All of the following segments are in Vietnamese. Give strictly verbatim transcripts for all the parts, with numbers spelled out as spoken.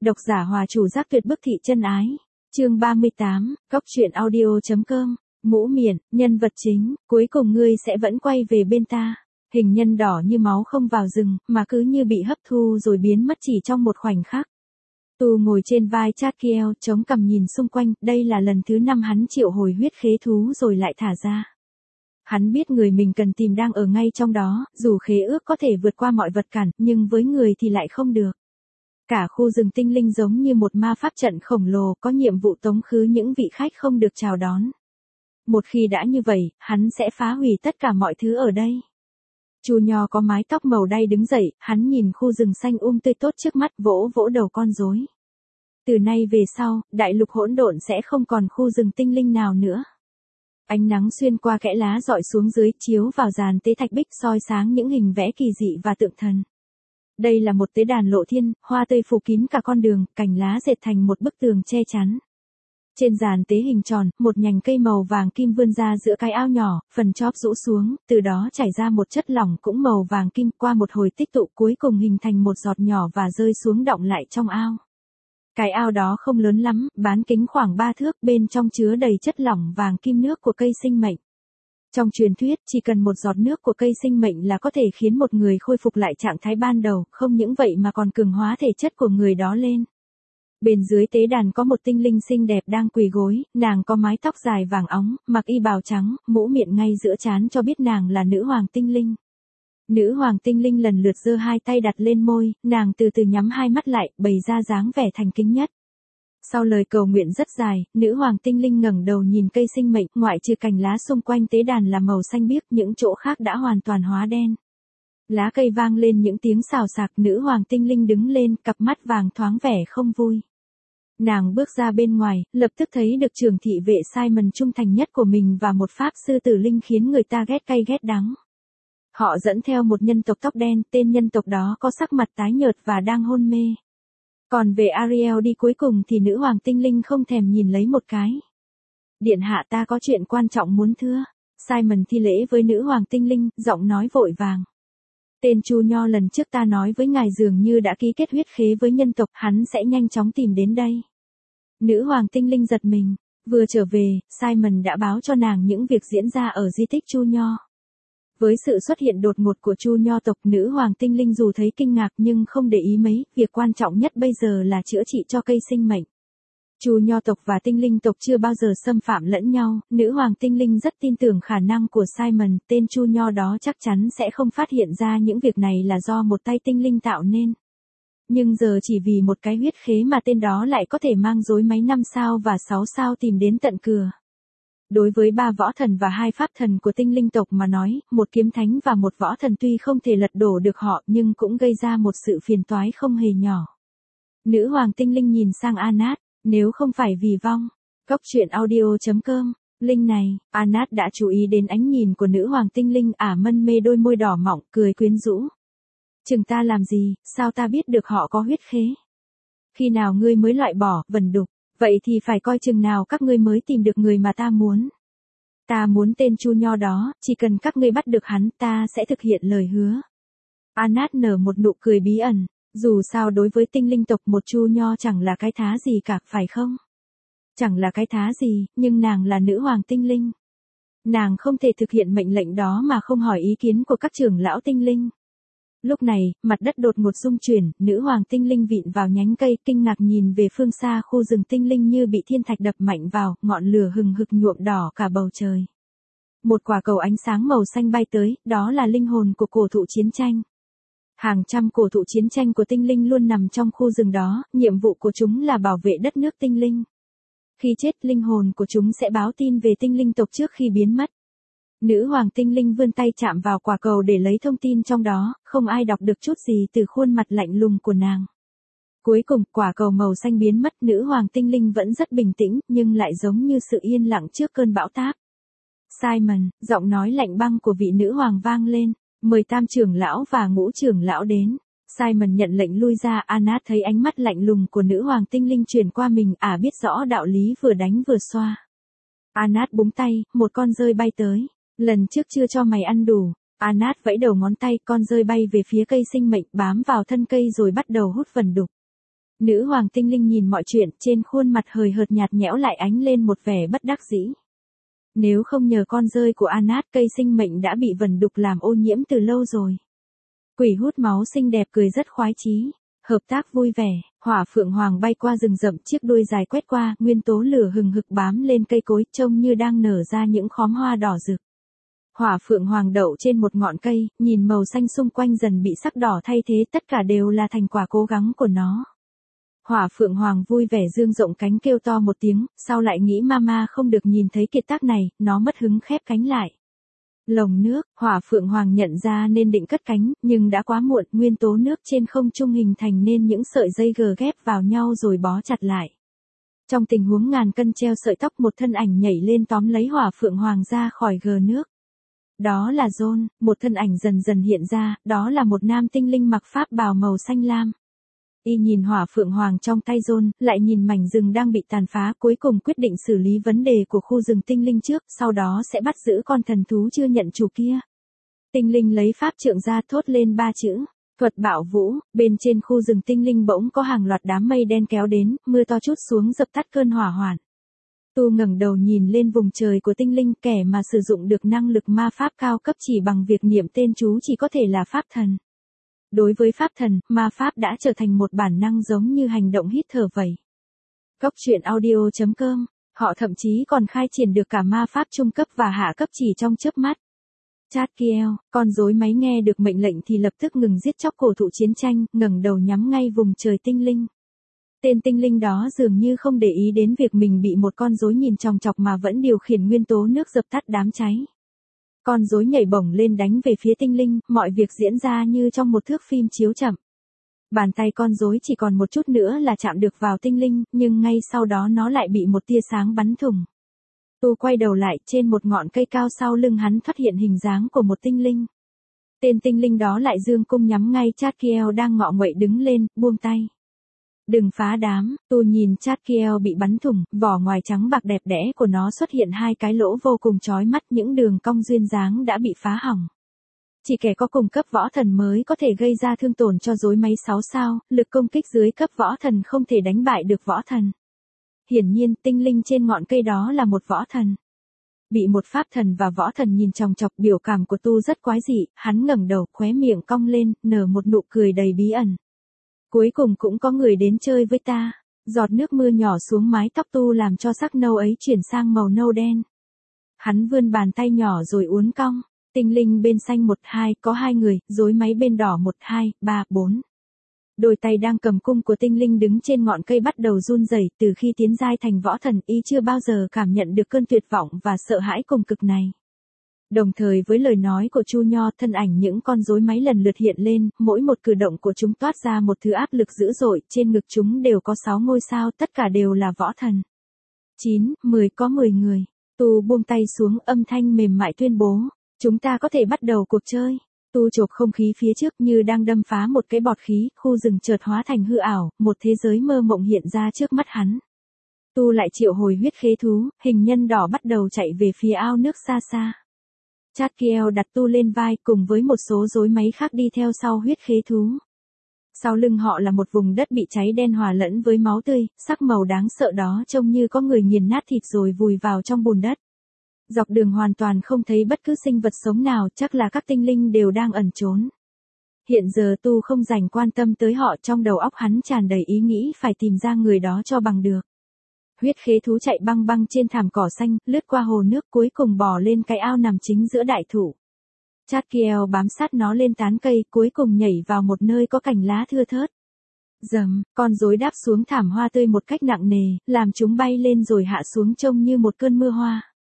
Độc giả Hòa Chủ Giác Tuyệt Bức Thị Chân Ái. Chương ba mươi tám, Cóc Truyện Audio chấm com. Mũ miệng, nhân vật chính, cuối cùng ngươi sẽ vẫn quay về bên ta. Hình nhân đỏ như máu không vào rừng, mà cứ như bị hấp thu rồi biến mất chỉ trong một khoảnh khắc. Tu ngồi trên vai Chát Kiel, chống cằm nhìn xung quanh, đây là lần thứ năm hắn triệu hồi huyết khế thú rồi lại thả ra. Hắn biết người mình cần tìm đang ở ngay trong đó, dù khế ước có thể vượt qua mọi vật cản, nhưng với người thì lại không được. Cả khu rừng tinh linh giống như một ma pháp trận khổng lồ, có nhiệm vụ tống khứ những vị khách không được chào đón. Một khi đã như vậy, hắn sẽ phá hủy tất cả mọi thứ ở đây. Chu Nho có mái tóc màu đay đứng dậy, hắn nhìn khu rừng xanh um tươi tốt trước mắt, vỗ vỗ đầu con rối. Từ nay về sau, đại lục hỗn độn sẽ không còn khu rừng tinh linh nào nữa. Ánh nắng xuyên qua kẽ lá dọi xuống dưới, chiếu vào dàn tế thạch bích soi sáng những hình vẽ kỳ dị và tượng thần. Đây là một tế đàn lộ thiên, hoa tươi phủ kín cả con đường, cành lá dệt thành một bức tường che chắn. Trên dàn tế hình tròn, một nhành cây màu vàng kim vươn ra giữa cái ao nhỏ, phần chóp rũ xuống, từ đó chảy ra một chất lỏng cũng màu vàng kim, qua một hồi tích tụ cuối cùng hình thành một giọt nhỏ và rơi xuống đọng lại trong ao. Cái ao đó không lớn lắm, bán kính khoảng ba thước, bên trong chứa đầy chất lỏng vàng kim nước của cây sinh mệnh. Trong truyền thuyết, chỉ cần một giọt nước của cây sinh mệnh là có thể khiến một người khôi phục lại trạng thái ban đầu, không những vậy mà còn cường hóa thể chất của người đó lên. Bên dưới tế đàn có một tinh linh xinh đẹp đang quỳ gối, nàng có mái tóc dài vàng óng, mặc y bào trắng, mũ miệng ngay giữa trán cho biết nàng là nữ hoàng tinh linh. Nữ hoàng tinh linh lần lượt giơ hai tay đặt lên môi, nàng từ từ nhắm hai mắt lại, bày ra dáng vẻ thành kính nhất. Sau lời cầu nguyện rất dài, nữ hoàng tinh linh ngẩng đầu nhìn cây sinh mệnh, ngoại trừ cành lá xung quanh tế đàn là màu xanh biếc, những chỗ khác đã hoàn toàn hóa đen. Lá cây vang lên những tiếng xào xạc, nữ hoàng tinh linh đứng lên, cặp mắt vàng thoáng vẻ không vui. Nàng bước ra bên ngoài, lập tức thấy được trưởng thị vệ Simon trung thành nhất của mình và một pháp sư tử linh khiến người ta ghét cay ghét đắng. Họ dẫn theo một nhân tộc tóc đen, tên nhân tộc đó có sắc mặt tái nhợt và đang hôn mê. Còn về Ariel đi cuối cùng thì nữ hoàng tinh linh không thèm nhìn lấy một cái. Điện hạ, ta có chuyện quan trọng muốn thưa. Simon thi lễ với nữ hoàng tinh linh, giọng nói vội vàng. Tên Chu Nho lần trước ta nói với ngài dường như đã ký kết huyết khế với nhân tộc, hắn sẽ nhanh chóng tìm đến đây. Nữ hoàng tinh linh giật mình, vừa trở về, Simon đã báo cho nàng những việc diễn ra ở di tích Chu Nho. Với sự xuất hiện đột ngột của Chu Nho tộc, nữ hoàng tinh linh dù thấy kinh ngạc nhưng không để ý mấy, việc quan trọng nhất bây giờ là chữa trị cho cây sinh mệnh. Chu Nho tộc và tinh linh tộc chưa bao giờ xâm phạm lẫn nhau, nữ hoàng tinh linh rất tin tưởng khả năng của Simon, tên Chu Nho đó chắc chắn sẽ không phát hiện ra những việc này là do một tay tinh linh tạo nên. Nhưng giờ chỉ vì một cái huyết khế mà tên đó lại có thể mang rối máy năm sao và sáu sao tìm đến tận cửa. Đối với ba võ thần và hai pháp thần của tinh linh tộc mà nói, một kiếm thánh và một võ thần tuy không thể lật đổ được họ nhưng cũng gây ra một sự phiền toái không hề nhỏ. Nữ hoàng tinh linh nhìn sang Anat, nếu không phải vì vong. Cóc Truyện Audio chấm com. Linh này, Anat đã chú ý đến ánh nhìn của nữ hoàng tinh linh, ả mân mê đôi môi đỏ mọng, cười quyến rũ. Chừng ta làm gì, sao ta biết được họ có huyết khế? Khi nào ngươi mới loại bỏ, vần đục? Vậy thì phải coi chừng nào các ngươi mới tìm được người mà ta muốn. Ta muốn tên Chu Nho đó, chỉ cần các ngươi bắt được hắn, ta sẽ thực hiện lời hứa. Anat nở một nụ cười bí ẩn, dù sao đối với tinh linh tộc một Chu Nho chẳng là cái thá gì cả, phải không? Chẳng là cái thá gì, nhưng nàng là nữ hoàng tinh linh. Nàng không thể thực hiện mệnh lệnh đó mà không hỏi ý kiến của các trưởng lão tinh linh. Lúc này, mặt đất đột ngột rung chuyển, nữ hoàng tinh linh vịn vào nhánh cây, kinh ngạc nhìn về phương xa, khu rừng tinh linh như bị thiên thạch đập mạnh vào, ngọn lửa hừng hực nhuộm đỏ cả bầu trời. Một quả cầu ánh sáng màu xanh bay tới, đó là linh hồn của cổ thụ chiến tranh. Hàng trăm cổ thụ chiến tranh của tinh linh luôn nằm trong khu rừng đó, nhiệm vụ của chúng là bảo vệ đất nước tinh linh. Khi chết, linh hồn của chúng sẽ báo tin về tinh linh tộc trước khi biến mất. Nữ hoàng tinh linh vươn tay chạm vào quả cầu để lấy thông tin trong đó, không ai đọc được chút gì từ khuôn mặt lạnh lùng của nàng. Cuối cùng, quả cầu màu xanh biến mất, nữ hoàng tinh linh vẫn rất bình tĩnh, nhưng lại giống như sự yên lặng trước cơn bão táp. Simon, giọng nói lạnh băng của vị nữ hoàng vang lên, mời tam trưởng lão và ngũ trưởng lão đến. Simon nhận lệnh lui ra, Anat thấy ánh mắt lạnh lùng của nữ hoàng tinh linh truyền qua mình, ả biết rõ đạo lý vừa đánh vừa xoa. Anat búng tay, một con dơi bay tới. Lần trước chưa cho mày ăn đủ. Anat vẫy đầu ngón tay, con dơi bay về phía cây sinh mệnh, bám vào thân cây rồi bắt đầu hút vần đục. Nữ hoàng tinh linh nhìn mọi chuyện, trên khuôn mặt hời hợt nhạt nhẽo lại ánh lên một vẻ bất đắc dĩ. Nếu không nhờ con rơi của Anat, cây sinh mệnh đã bị vần đục làm ô nhiễm từ lâu rồi. Quỷ hút máu xinh đẹp cười rất khoái chí. Hợp tác vui vẻ, hỏa phượng hoàng bay qua rừng rậm, chiếc đuôi dài quét qua, nguyên tố lửa hừng hực bám lên cây cối, trông như đang nở ra những khóm hoa đỏ rực. Hỏa phượng hoàng đậu trên một ngọn cây, nhìn màu xanh xung quanh dần bị sắc đỏ thay thế, tất cả đều là thành quả cố gắng của nó. Hỏa phượng hoàng vui vẻ dương rộng cánh kêu to một tiếng, sau lại nghĩ mama không được nhìn thấy kiệt tác này, nó mất hứng khép cánh lại. Lồng nước, hỏa phượng hoàng nhận ra nên định cất cánh, nhưng đã quá muộn, nguyên tố nước trên không trung hình thành nên những sợi dây gờ ghép vào nhau rồi bó chặt lại. Trong tình huống ngàn cân treo sợi tóc, một thân ảnh nhảy lên tóm lấy hỏa phượng hoàng ra khỏi gờ nước. Đó là John, một thân ảnh dần dần hiện ra, đó là một nam tinh linh mặc pháp bào màu xanh lam. Y nhìn hỏa phượng hoàng trong tay John, lại nhìn mảnh rừng đang bị tàn phá, cuối cùng quyết định xử lý vấn đề của khu rừng tinh linh trước, sau đó sẽ bắt giữ con thần thú chưa nhận chủ kia. Tinh linh lấy pháp trượng ra thốt lên ba chữ, thuật bạo vũ, bên trên khu rừng tinh linh bỗng có hàng loạt đám mây đen kéo đến, mưa to trút xuống dập tắt cơn hỏa hoạn. Tu ngẩng đầu nhìn lên vùng trời của tinh linh, kẻ mà sử dụng được năng lực ma pháp cao cấp chỉ bằng việc niệm tên chú chỉ có thể là pháp thần. Đối với pháp thần, ma pháp đã trở thành một bản năng giống như hành động hít thở vậy. Cốc truyện audio chấm com, họ thậm chí còn khai triển được cả ma pháp trung cấp và hạ cấp chỉ trong chớp mắt. Chadkiel, con rối máy nghe được mệnh lệnh thì lập tức ngừng giết chóc cổ thụ chiến tranh, ngẩng đầu nhắm ngay vùng trời tinh linh. Tên tinh linh đó dường như không để ý đến việc mình bị một con rối nhìn chòng chọc mà vẫn điều khiển nguyên tố nước dập tắt đám cháy. Con rối nhảy bổng lên đánh về phía tinh linh, mọi việc diễn ra như trong một thước phim chiếu chậm. Bàn tay con rối chỉ còn một chút nữa là chạm được vào tinh linh, nhưng ngay sau đó nó lại bị một tia sáng bắn thủng. Tu quay đầu lại, trên một ngọn cây cao sau lưng hắn thoát hiện hình dáng của một tinh linh. Tên tinh linh đó lại dương cung nhắm ngay Chadkiel đang ngọ nguậy đứng lên, buông tay. Đừng phá đám, Tu nhìn Chadkiel bị bắn thủng, vỏ ngoài trắng bạc đẹp đẽ của nó xuất hiện hai cái lỗ vô cùng chói mắt, những đường cong duyên dáng đã bị phá hỏng. Chỉ kẻ có cùng cấp võ thần mới có thể gây ra thương tổn cho rối máy sáu sao, lực công kích dưới cấp võ thần không thể đánh bại được võ thần. Hiển nhiên, tinh linh trên ngọn cây đó là một võ thần. Bị một pháp thần và võ thần nhìn chòng chọc, biểu cảm của Tu rất quái dị, hắn ngẩng đầu, khóe miệng cong lên, nở một nụ cười đầy bí ẩn. Cuối cùng cũng có người đến chơi với ta. Giọt nước mưa nhỏ xuống mái tóc Tu làm cho sắc nâu ấy chuyển sang màu nâu đen. Hắn vươn bàn tay nhỏ rồi uốn cong. Tinh linh bên xanh một hai, có hai người, rối máy bên đỏ một hai, ba, bốn. Đôi tay đang cầm cung của tinh linh đứng trên ngọn cây bắt đầu run rẩy, từ khi tiến giai thành võ thần, y chưa bao giờ cảm nhận được cơn tuyệt vọng và sợ hãi cùng cực này. Đồng thời với lời nói của Chu Nho, thân ảnh những con rối máy lần lượt hiện lên, mỗi một cử động của chúng toát ra một thứ áp lực dữ dội, trên ngực chúng đều có sáu ngôi sao, tất cả đều là võ thần. chín, mười, có mười người. Tu buông tay xuống, âm thanh mềm mại tuyên bố, chúng ta có thể bắt đầu cuộc chơi. Tu chộp không khí phía trước như đang đâm phá một cái bọt khí, khu rừng chợt hóa thành hư ảo, một thế giới mơ mộng hiện ra trước mắt hắn. Tu lại triệu hồi huyết khế thú, hình nhân đỏ bắt đầu chạy về phía ao nước xa xa. Chadkiel đặt Tu lên vai cùng với một số rối máy khác đi theo sau huyết khế thú. Sau lưng họ là một vùng đất bị cháy đen hòa lẫn với máu tươi, sắc màu đáng sợ đó trông như có người nghiền nát thịt rồi vùi vào trong bùn đất. Dọc đường hoàn toàn không thấy bất cứ sinh vật sống nào, chắc là các tinh linh đều đang ẩn trốn. Hiện giờ Tu không dành quan tâm tới họ, trong đầu óc hắn tràn đầy ý nghĩ phải tìm ra người đó cho bằng được. Huyết khế thú chạy băng băng trên thảm cỏ xanh, lướt qua hồ nước, cuối cùng bò lên cái ao nằm chính giữa đại thụ. Chadkiel bám sát nó lên tán cây, cuối cùng nhảy vào một nơi có cành lá thưa thớt. Dầm, con rối đáp xuống thảm hoa tươi một cách nặng nề, làm chúng bay lên rồi hạ xuống trông như một cơn mưa hoa.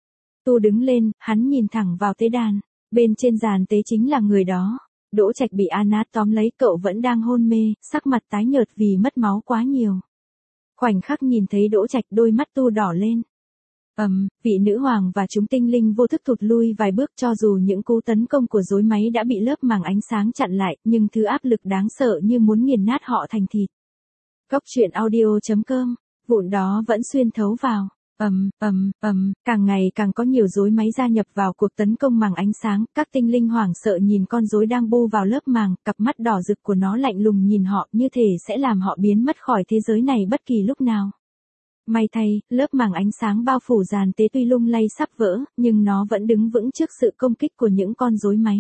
Tu đứng lên, hắn nhìn thẳng vào tế đàn. Bên trên giàn tế chính là người đó. Đỗ Trạch bị Anat tóm lấy, cậu vẫn đang hôn mê, sắc mặt tái nhợt vì mất máu quá nhiều. Khoảnh khắc nhìn thấy Đỗ Trạch, đôi mắt Tu đỏ lên. Ầm, um, vị nữ hoàng và chúng tinh linh vô thức thụt lui vài bước, cho dù những cú tấn công của rối máy đã bị lớp màng ánh sáng chặn lại, nhưng thứ áp lực đáng sợ như muốn nghiền nát họ thành thịt. Cốc truyện audio chấm com, vụn đó vẫn xuyên thấu vào. Ầm, ầm, ầm, càng ngày càng có nhiều rối máy gia nhập vào cuộc tấn công màng ánh sáng, các tinh linh hoảng sợ nhìn con rối đang bu vào lớp màng, cặp mắt đỏ rực của nó lạnh lùng nhìn họ như thể sẽ làm họ biến mất khỏi thế giới này bất kỳ lúc nào. May thay, lớp màng ánh sáng bao phủ giàn tế tuy lung lay sắp vỡ, nhưng nó vẫn đứng vững trước sự công kích của những con rối máy.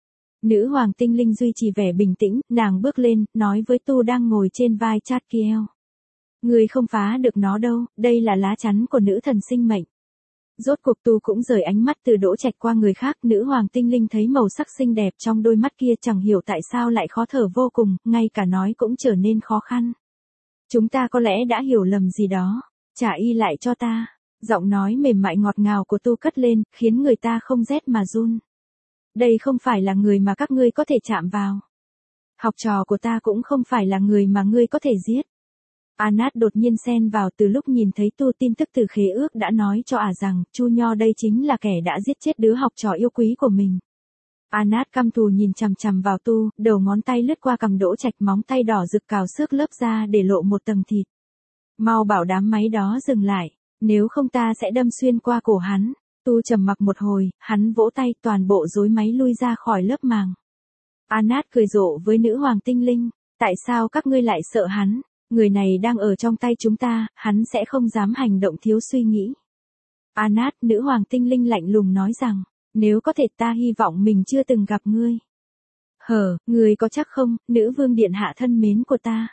Nữ hoàng tinh linh duy trì vẻ bình tĩnh, nàng bước lên, nói với Tu đang ngồi trên vai Chadkiel. Ngươi không phá được nó đâu, đây là lá chắn của nữ thần sinh mệnh. Rốt cuộc Tu cũng rời ánh mắt từ Đỗ Trạch qua người khác, nữ hoàng tinh linh thấy màu sắc xinh đẹp trong đôi mắt kia chẳng hiểu tại sao lại khó thở vô cùng, ngay cả nói cũng trở nên khó khăn. Chúng ta có lẽ đã hiểu lầm gì đó, trả y lại cho ta. Giọng nói mềm mại ngọt ngào của Tu cất lên, khiến người ta không rét mà run. Đây không phải là người mà các ngươi có thể chạm vào. Học trò của ta cũng không phải là người mà ngươi có thể giết. Anat đột nhiên xen vào, từ lúc nhìn thấy Tu tin tức từ khế ước đã nói cho ả à rằng, Chu Nho đây chính là kẻ đã giết chết đứa học trò yêu quý của mình. Anat căm thù nhìn chằm chằm vào Tu, đầu ngón tay lướt qua cằm Đỗ Trạch, móng tay đỏ rực cào xước lớp da để lộ một tầng thịt. Mau bảo đám máy đó dừng lại, nếu không ta sẽ đâm xuyên qua cổ hắn. Tu trầm mặc một hồi, hắn vỗ tay, toàn bộ rối máy lui ra khỏi lớp màng. Anat cười rộ với nữ hoàng tinh linh, tại sao các ngươi lại sợ hắn? Người này đang ở trong tay chúng ta, hắn sẽ không dám hành động thiếu suy nghĩ. Anat, nữ hoàng tinh linh lạnh lùng nói rằng, nếu có thể ta hy vọng mình chưa từng gặp ngươi. Hờ, ngươi có chắc không, nữ vương điện hạ thân mến của ta?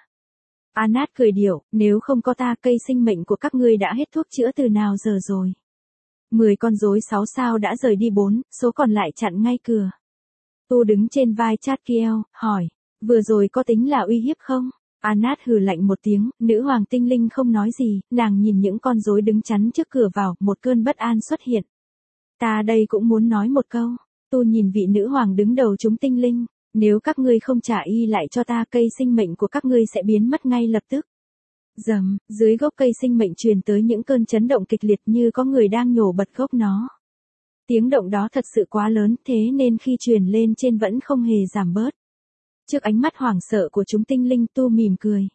Anat cười điệu, nếu không có ta, cây sinh mệnh của các ngươi đã hết thuốc chữa từ nào giờ rồi. Mười con rối sáu sao đã rời đi bốn, số còn lại chặn ngay cửa. Tu đứng trên vai Chadkiel, hỏi, vừa rồi có tính là uy hiếp không? Anat hừ lạnh một tiếng, nữ hoàng tinh linh không nói gì, nàng nhìn những con rối đứng chắn trước cửa vào, một cơn bất an xuất hiện. Ta đây cũng muốn nói một câu. Tu nhìn vị nữ hoàng đứng đầu chúng tinh linh, nếu các ngươi không trả y lại cho ta, cây sinh mệnh của các ngươi sẽ biến mất ngay lập tức. Rầm, dưới gốc cây sinh mệnh truyền tới những cơn chấn động kịch liệt như có người đang nhổ bật gốc nó. Tiếng động đó thật sự quá lớn, thế nên khi truyền lên trên vẫn không hề giảm bớt. Trước ánh mắt hoảng sợ của chúng tinh linh, Tu mỉm cười.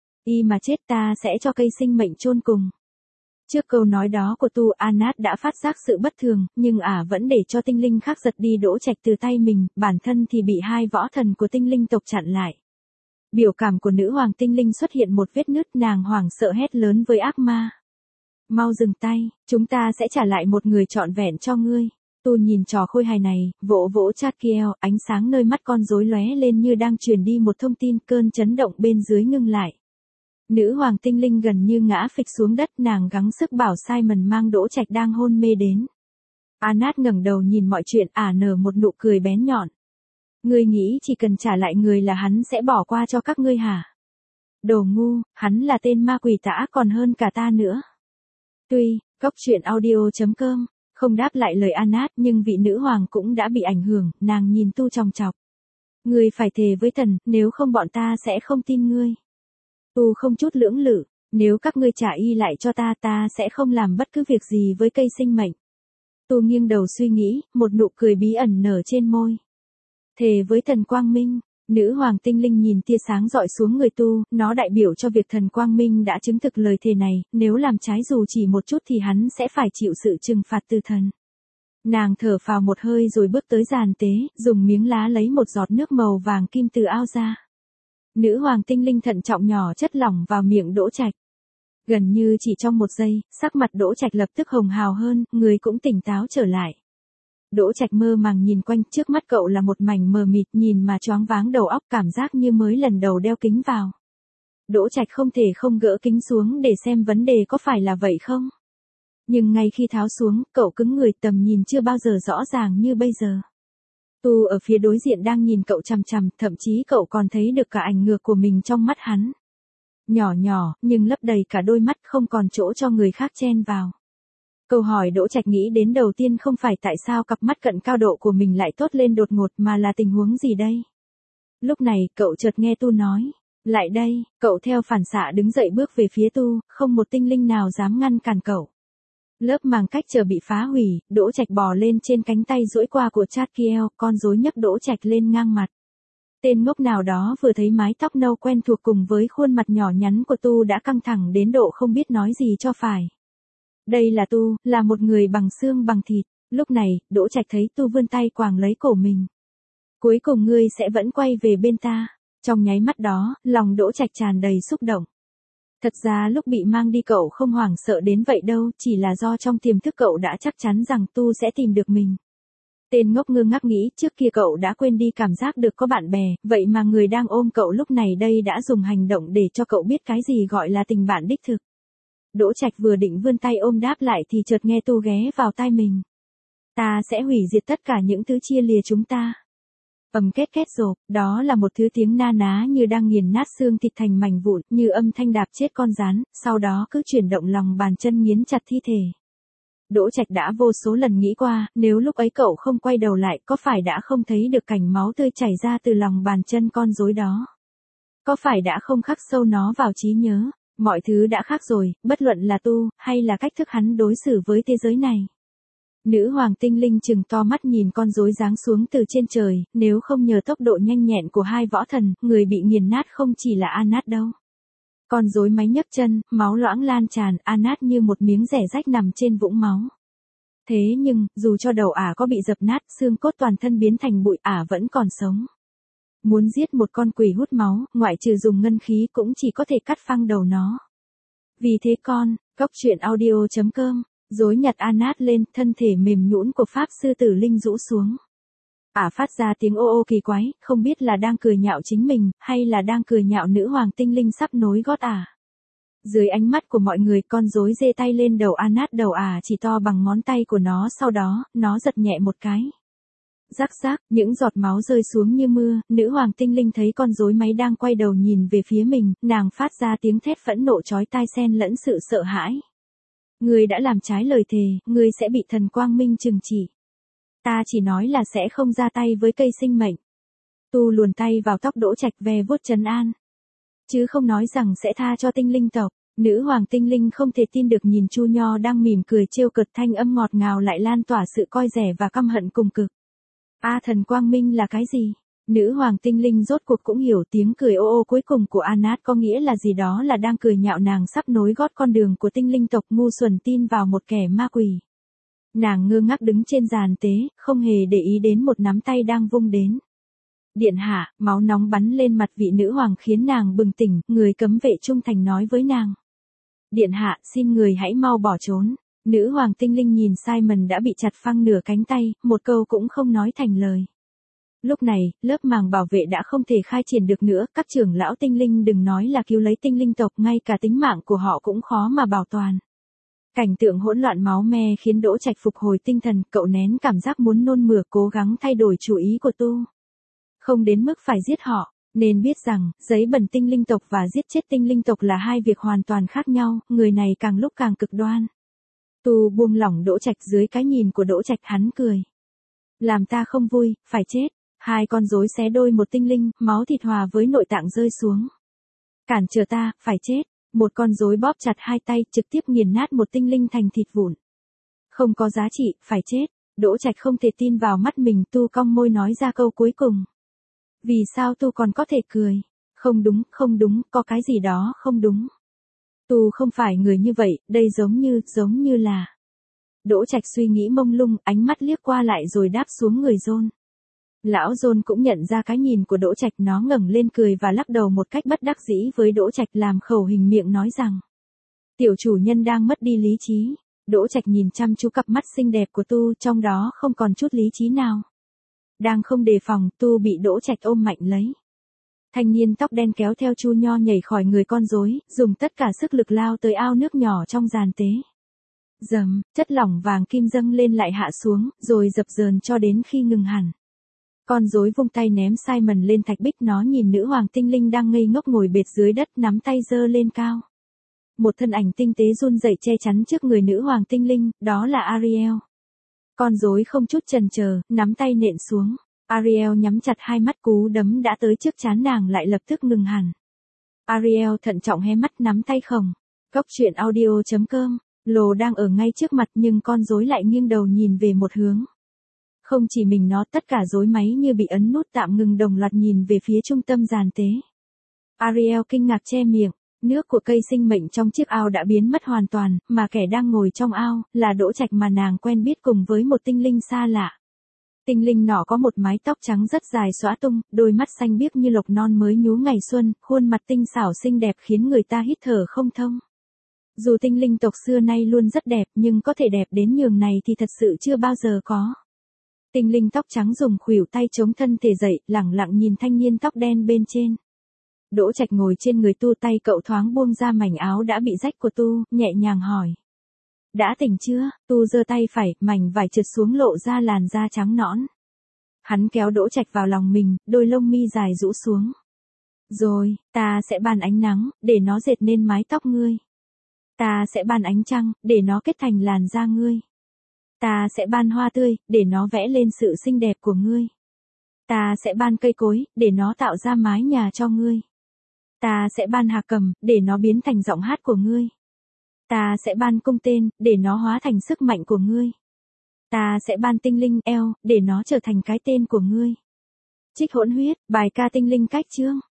Y mà chết ta sẽ cho cây sinh mệnh chôn cùng. Trước câu nói đó của Tu, Anat đã phát giác sự bất thường, nhưng ả vẫn để cho tinh linh khác giật đi Đỗ Trạch từ tay mình, bản thân thì bị hai võ thần của tinh linh tộc chặn lại. Biểu cảm của nữ hoàng tinh linh xuất hiện một vết nứt, nàng hoảng sợ hét lớn với ác ma. Mau dừng tay, chúng ta sẽ trả lại một người trọn vẹn cho ngươi. Tu nhìn trò khôi hài này, vỗ vỗ Chadkiel, ánh sáng nơi mắt con rối lóe lên như đang truyền đi một thông tin, cơn chấn động bên dưới ngưng lại. Nữ hoàng tinh linh gần như ngã phịch xuống đất, nàng gắng sức bảo Simon mang Đỗ Trạch đang hôn mê đến. Anat ngẩng đầu nhìn mọi chuyện, ả nở một nụ cười bén nhọn. Ngươi nghĩ chỉ cần trả lại người là hắn sẽ bỏ qua cho các ngươi hả? Đồ ngu, hắn là tên ma quỷ tà ác còn hơn cả ta nữa. Tuy, góc truyện audio chấm com không đáp lại lời Anat, nhưng vị nữ hoàng cũng đã bị ảnh hưởng, nàng nhìn Tu chòng chọc. Ngươi phải thề với thần, nếu không bọn ta sẽ không tin ngươi. Tu không chút lưỡng lự, nếu các ngươi trả y lại cho ta, ta sẽ không làm bất cứ việc gì với cây sinh mệnh. Tu nghiêng đầu suy nghĩ, một nụ cười bí ẩn nở trên môi. Thề với thần quang minh, nữ hoàng tinh linh nhìn tia sáng dọi xuống người Tu, nó đại biểu cho việc thần quang minh đã chứng thực lời thề này, nếu làm trái dù chỉ một chút thì hắn sẽ phải chịu sự trừng phạt từ thần. Nàng thở phào một hơi rồi bước tới giàn tế, dùng miếng lá lấy một giọt nước màu vàng kim từ ao ra. Nữ hoàng tinh linh thận trọng nhỏ chất lỏng vào miệng Đỗ Trạch. Gần như chỉ trong một giây, sắc mặt Đỗ Trạch lập tức hồng hào hơn, người cũng tỉnh táo trở lại. Đỗ Trạch mơ màng nhìn quanh, trước mắt cậu là một mảnh mờ mịt, nhìn mà choáng váng đầu óc, cảm giác như mới lần đầu đeo kính vào. Đỗ Trạch không thể không gỡ kính xuống để xem vấn đề có phải là vậy không. Nhưng ngay khi tháo xuống, cậu cứng người, tầm nhìn chưa bao giờ rõ ràng như bây giờ. Tu ở phía đối diện đang nhìn cậu chằm chằm, thậm chí cậu còn thấy được cả ảnh ngược của mình trong mắt hắn. Nhỏ nhỏ, nhưng lấp đầy cả đôi mắt, không còn chỗ cho người khác chen vào. Câu hỏi Đỗ Trạch nghĩ đến đầu tiên không phải tại sao cặp mắt cận cao độ của mình lại tốt lên đột ngột, mà là tình huống gì đây? Lúc này, cậu chợt nghe Tu nói. Lại đây, cậu theo phản xạ đứng dậy bước về phía Tu, không một tinh linh nào dám ngăn cản cậu. Lớp màng cách trở bị phá hủy, Đỗ Trạch bò lên trên cánh tay duỗi qua của Chadkiel, con rối nhấc Đỗ Trạch lên ngang mặt. Tên ngốc nào đó vừa thấy mái tóc nâu quen thuộc cùng với khuôn mặt nhỏ nhắn của Tu đã căng thẳng đến độ không biết nói gì cho phải. Đây là Tu, là một người bằng xương bằng thịt. Lúc này, Đỗ Trạch thấy Tu vươn tay quàng lấy cổ mình. Cuối cùng ngươi sẽ vẫn quay về bên ta. Trong nháy mắt đó, lòng Đỗ Trạch tràn đầy xúc động. Thật ra lúc bị mang đi cậu không hoảng sợ đến vậy đâu, chỉ là do trong tiềm thức cậu đã chắc chắn rằng Tu sẽ tìm được mình. Tên ngốc ngơ ngác nghĩ trước kia cậu đã quên đi cảm giác được có bạn bè, vậy mà người đang ôm cậu lúc này đây đã dùng hành động để cho cậu biết cái gì gọi là tình bạn đích thực. Đỗ Trạch vừa định vươn tay ôm đáp lại thì chợt nghe Tu ghé vào tai mình. Ta sẽ hủy diệt tất cả những thứ chia lìa chúng ta. Ầm két két rộp, đó là một thứ tiếng na ná như đang nghiền nát xương thịt thành mảnh vụn, như âm thanh đạp chết con rán, sau đó cứ chuyển động lòng bàn chân nghiến chặt thi thể. Đỗ Trạch đã vô số lần nghĩ qua, nếu lúc ấy cậu không quay đầu lại, có phải đã không thấy được cảnh máu tươi chảy ra từ lòng bàn chân con rối đó? Có phải đã không khắc sâu nó vào trí nhớ? Mọi thứ đã khác rồi, bất luận là Tu, hay là cách thức hắn đối xử với thế giới này. Nữ hoàng tinh linh trừng to mắt nhìn con rối giáng xuống từ trên trời, nếu không nhờ tốc độ nhanh nhẹn của hai võ thần, người bị nghiền nát không chỉ là Anat đâu. Con rối máy nhấc chân, máu loãng lan tràn, Anat như một miếng rẻ rách nằm trên vũng máu. Thế nhưng, dù cho đầu ả có bị dập nát, xương cốt toàn thân biến thành bụi, ả vẫn còn sống. Muốn giết một con quỷ hút máu, ngoại trừ dùng ngân khí cũng chỉ có thể cắt phăng đầu nó. Vì thế con, góc truyện audio chấm com, rối nhặt Anat lên, thân thể mềm nhũn của Pháp Sư Tử Linh rũ xuống. Ả phát ra tiếng ô ô kỳ quái, không biết là đang cười nhạo chính mình, hay là đang cười nhạo nữ hoàng tinh linh sắp nối gót ả. Dưới ánh mắt của mọi người, con rối giơ tay lên đầu Anat, đầu ả chỉ to bằng ngón tay của nó, sau đó, nó giật nhẹ một cái. Rắc rác, những giọt máu rơi xuống như mưa, nữ hoàng tinh linh thấy con rối máy đang quay đầu nhìn về phía mình, nàng phát ra tiếng thét phẫn nộ chói tai xen lẫn sự sợ hãi. Ngươi đã làm trái lời thề, ngươi sẽ bị thần quang minh trừng trị. Ta chỉ nói là sẽ không ra tay với cây sinh mệnh. Tu luồn tay vào tóc Đỗ Trạch ve vuốt trấn an. Chứ không nói rằng sẽ tha cho tinh linh tộc. Nữ hoàng tinh linh không thể tin được nhìn Chu Nho đang mỉm cười trêu cợt, thanh âm ngọt ngào lại lan tỏa sự coi rẻ và căm hận cùng cực. A thần quang minh là cái gì? Nữ hoàng tinh linh rốt cuộc cũng hiểu tiếng cười ô ô cuối cùng của Anat có nghĩa là gì, đó là đang cười nhạo nàng sắp nối gót con đường của tinh linh tộc, ngu xuẩn tin vào một kẻ ma quỷ. Nàng ngơ ngác đứng trên giàn tế, không hề để ý đến một nắm tay đang vung đến. Điện hạ, máu nóng bắn lên mặt vị nữ hoàng khiến nàng bừng tỉnh, người cấm vệ trung thành nói với nàng. Điện hạ, xin người hãy mau bỏ trốn. Nữ hoàng tinh linh nhìn Simon đã bị chặt phăng nửa cánh tay, một câu cũng không nói thành lời. Lúc này, lớp màng bảo vệ đã không thể khai triển được nữa, các trưởng lão tinh linh đừng nói là cứu lấy tinh linh tộc, ngay cả tính mạng của họ cũng khó mà bảo toàn. Cảnh tượng hỗn loạn máu me khiến Đỗ Trạch phục hồi tinh thần, cậu nén cảm giác muốn nôn mửa, cố gắng thay đổi chủ ý của Tu. Không đến mức phải giết họ, nên biết rằng, giấy bẩn tinh linh tộc và giết chết tinh linh tộc là hai việc hoàn toàn khác nhau, người này càng lúc càng cực đoan. Tu buông lỏng Đỗ Trạch, dưới cái nhìn của Đỗ Trạch hắn cười. Làm ta không vui, phải chết. Hai con rối xé đôi một tinh linh, máu thịt hòa với nội tạng rơi xuống. Cản trở ta, phải chết. Một con rối bóp chặt hai tay, trực tiếp nghiền nát một tinh linh thành thịt vụn. Không có giá trị, phải chết. Đỗ Trạch không thể tin vào mắt mình, Tu cong môi nói ra câu cuối cùng. Vì sao Tu còn có thể cười? Không đúng, không đúng, có cái gì đó không đúng. Tu không phải người như vậy, đây giống như, giống như là. Đỗ Trạch suy nghĩ mông lung, ánh mắt liếc qua lại rồi đáp xuống người John. Lão John cũng nhận ra cái nhìn của Đỗ Trạch, nó ngẩng lên cười và lắc đầu một cách bất đắc dĩ với Đỗ Trạch, làm khẩu hình miệng nói rằng. Tiểu chủ nhân đang mất đi lý trí. Đỗ Trạch nhìn chăm chú cặp mắt xinh đẹp của Tu, trong đó không còn chút lý trí nào. Đang không đề phòng, Tu bị Đỗ Trạch ôm mạnh lấy. Thanh niên tóc đen kéo theo Chu Nho nhảy khỏi người con rối, dùng tất cả sức lực lao tới ao nước nhỏ trong giàn tế. Dầm, chất lỏng vàng kim dâng lên lại hạ xuống, rồi dập dờn cho đến khi ngừng hẳn. Con rối vung tay ném Simon lên thạch bích, nó nhìn nữ hoàng tinh linh đang ngây ngốc ngồi bệt dưới đất, nắm tay giơ lên cao. Một thân ảnh tinh tế run rẩy che chắn trước người nữ hoàng tinh linh, đó là Ariel. Con rối không chút chần chờ, nắm tay nện xuống. Ariel nhắm chặt hai mắt, cú đấm đã tới trước trán nàng lại lập tức ngừng hẳn. Ariel thận trọng hé mắt, nắm tay khổng. Góc truyện audio chấm com, lồ đang ở ngay trước mặt nhưng con rối lại nghiêng đầu nhìn về một hướng. Không chỉ mình nó, tất cả rối máy như bị ấn nút tạm ngừng đồng loạt nhìn về phía trung tâm giàn tế. Ariel kinh ngạc che miệng. Nước của cây sinh mệnh trong chiếc ao đã biến mất hoàn toàn, mà kẻ đang ngồi trong ao, là Đỗ Trạch mà nàng quen biết cùng với một tinh linh xa lạ. Tinh linh nọ có một mái tóc trắng rất dài xõa tung, đôi mắt xanh biếc như lộc non mới nhú ngày xuân, khuôn mặt tinh xảo xinh đẹp khiến người ta hít thở không thông. Dù tinh linh tộc xưa nay luôn rất đẹp, nhưng có thể đẹp đến nhường này thì thật sự chưa bao giờ có. Tinh linh tóc trắng dùng khuỷu tay chống thân thể dậy, lẳng lặng nhìn thanh niên tóc đen bên trên. Đỗ Trạch ngồi trên người Tu, tay cậu thoáng buông ra mảnh áo đã bị rách của Tu, nhẹ nhàng hỏi. Đã tỉnh chưa? Tu giơ tay phải, mảnh vải trượt xuống lộ ra làn da trắng nõn. Hắn kéo Đỗ Trạch vào lòng mình, đôi lông mi dài rũ xuống. Rồi, ta sẽ ban ánh nắng, để nó dệt nên mái tóc ngươi. Ta sẽ ban ánh trăng, để nó kết thành làn da ngươi. Ta sẽ ban hoa tươi, để nó vẽ lên sự xinh đẹp của ngươi. Ta sẽ ban cây cối, để nó tạo ra mái nhà cho ngươi. Ta sẽ ban hạc cầm, để nó biến thành giọng hát của ngươi. Ta sẽ ban cung tên, để nó hóa thành sức mạnh của ngươi. Ta sẽ ban tinh linh eo, để nó trở thành cái tên của ngươi. Trích hỗn huyết, bài ca tinh linh cách chương.